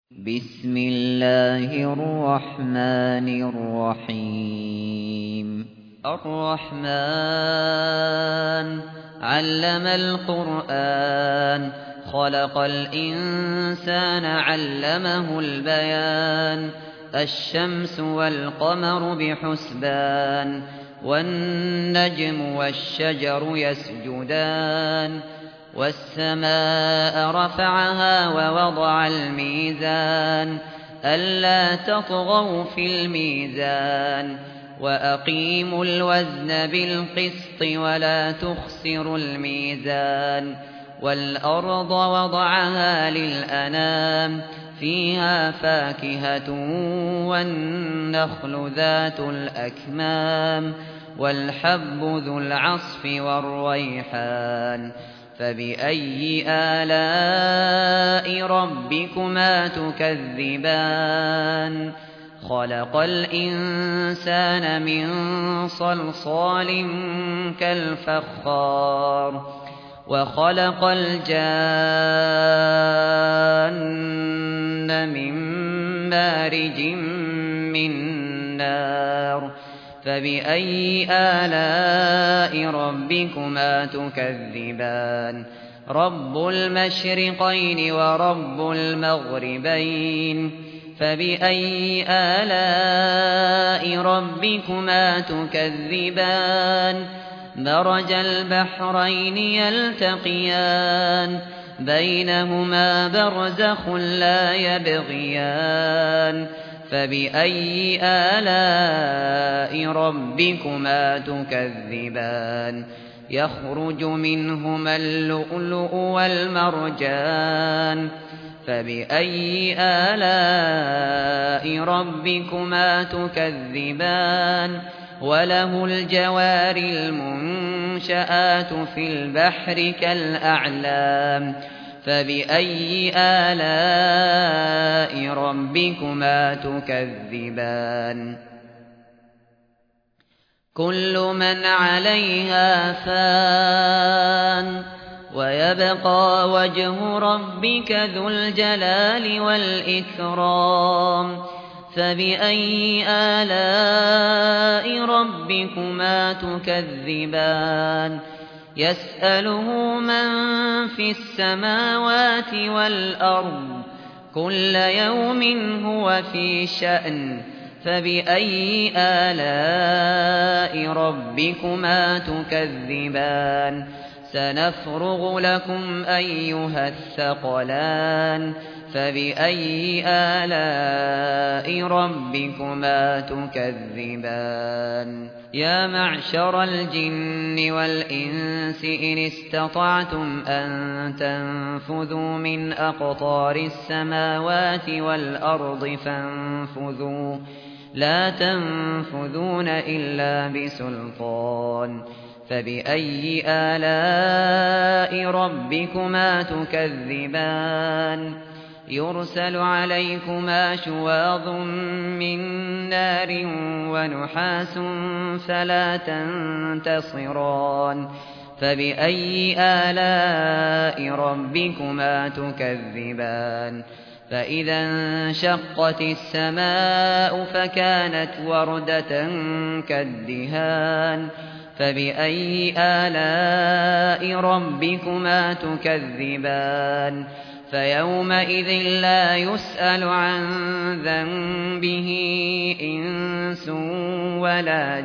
بسم الله الرحمن الرحيم الرحمن علم القرآن خلق الإنسان علمه البيان الشمس والقمر بحسبان والنجم والشجر يسجدان والسماء رفعها ووضع الميزان ألا تطغوا في الميزان وأقيموا الوزن بالقسط ولا تخسروا الميزان والأرض وضعها للأنام فيها فاكهة والنخل ذات الأكمام والحب ذو العصف والريحان فبأي آلاء ربكما تكذبان خلق الإنسان من صلصال كالفخار وخلق الجان من مارج من نار فبأي آلاء ربكما تكذبان رب المشرقين ورب المغربين فبأي آلاء ربكما تكذبان مرج البحرين يلتقيان بينهما برزخ لا يبغيان فبأي آلاء ربكما تكذبان يخرج منهما اللؤلؤ والمرجان فبأي آلاء ربكما تكذبان وله الجوار المنشآت في البحر كالأعلام فبأي آلاء ربكما تكذبان كل من عليها فان ويبقى وجه ربك ذو الجلال والإكرام فبأي آلاء ربكما تكذبان يسأله من في السماوات والأرض كل يوم هو في شأن فبأي آلاء ربكما تكذبان سنفرغ لكم أيها الثقلان فبأي آلاء ربكما تكذبان يا معشر الجن والإنس إن استطعتم أن تنفذوا من أقطار السماوات والأرض فانفذوا لا تنفذون إلا بسلطان فبأي آلاء ربكما تكذبان يرسل عليكما شواظ من نار ونحاس فلا تنتصران فبأي آلاء ربكما تكذبان فإذا انشقت السماء فكانت وردة كالدهان فبأي آلاء ربكما تكذبان فيومئذ لا يسأل عن ذنبه إنس ولا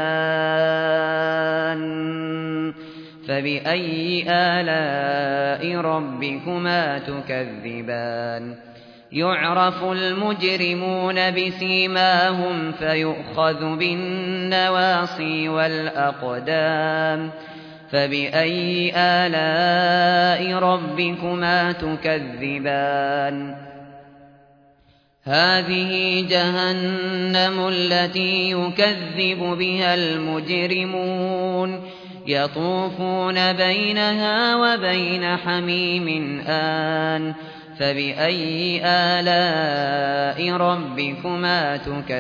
جان فبأي آلاء ربكما تكذبان يعرف المجرمون بسيماهم فيؤخذ بالنواصي والأقدام فبأي آلاء ربكما تكذبان هذه جهنم التي يكذب بها المجرمون يطوفون بينها وبين حميم آن فبأي آلاء ربكما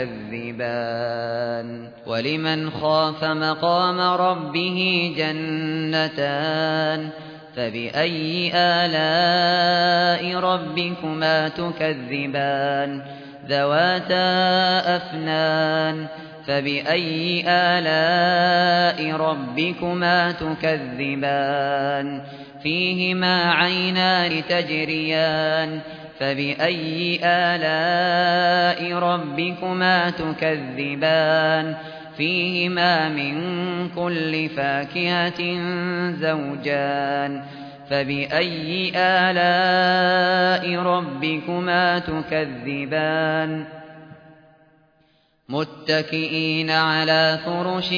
تكذبان ولمن خاف مقام ربه جنتان فبأي آلاء ربكما تكذبان ذواتا أفنان فبأي آلاء ربكما تكذبان فيهما عينان تجريان فبأي آلاء ربكما تكذبان فيهما من كل فاكهة زوجان فبأي آلاء ربكما تكذبان متكئين على فرش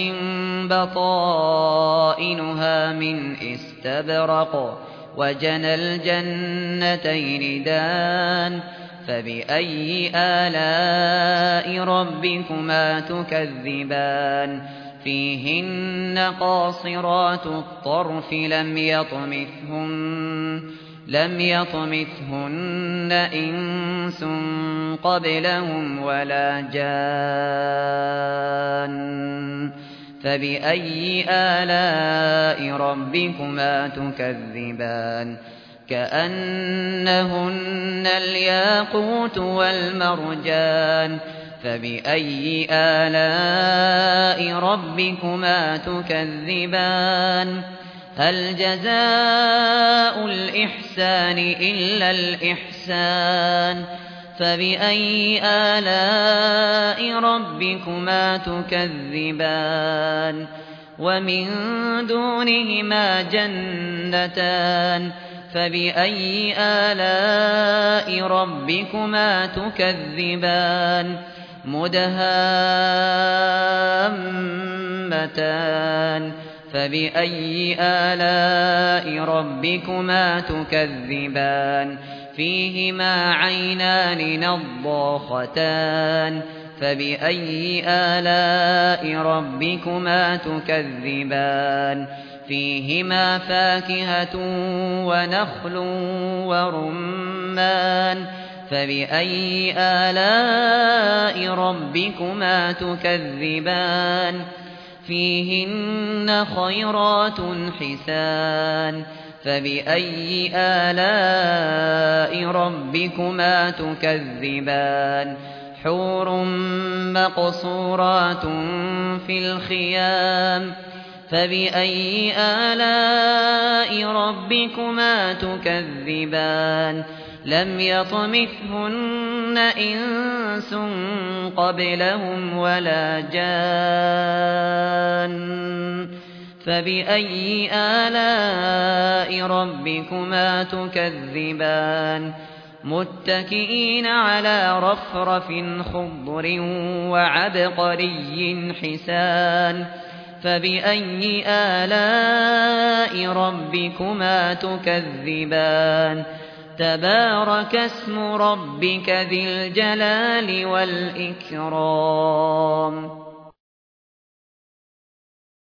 بطائنها من استبرق وجنى الجنتين دان فبأي آلاء ربكما تكذبان فيهن قاصرات الطرف لم يطمثهن إنس قبلهم ولا جان فبأي آلاء ربكما تكذبان كأنهن الياقوت والمرجان فبأي آلاء ربكما تكذبان هل جزاء الإحسان إلا الإحسان فبأي آلاء ربكما تكذبان ومن دونهما جنتان فبأي آلاء ربكما تكذبان مدهامتان فبأي آلاء ربكما تكذبان فيهما عينان نضاختان فبأي آلاء ربكما تكذبان فيهما فاكهة ونخل ورمان فبأي آلاء ربكما تكذبان فيهن خيرات حسان فبأي آلاء ربكما تكذبان حور مقصورات في الخيام فبأي آلاء ربكما تكذبان لم يطمثهن إنس قبلهم ولا جان فبأي آلاء ربكما تكذبان متكئين على رفرف خضر وعبقري حسان فبأي آلاء ربكما تكذبان تبارك اسم ربك ذي الجلال والإكرام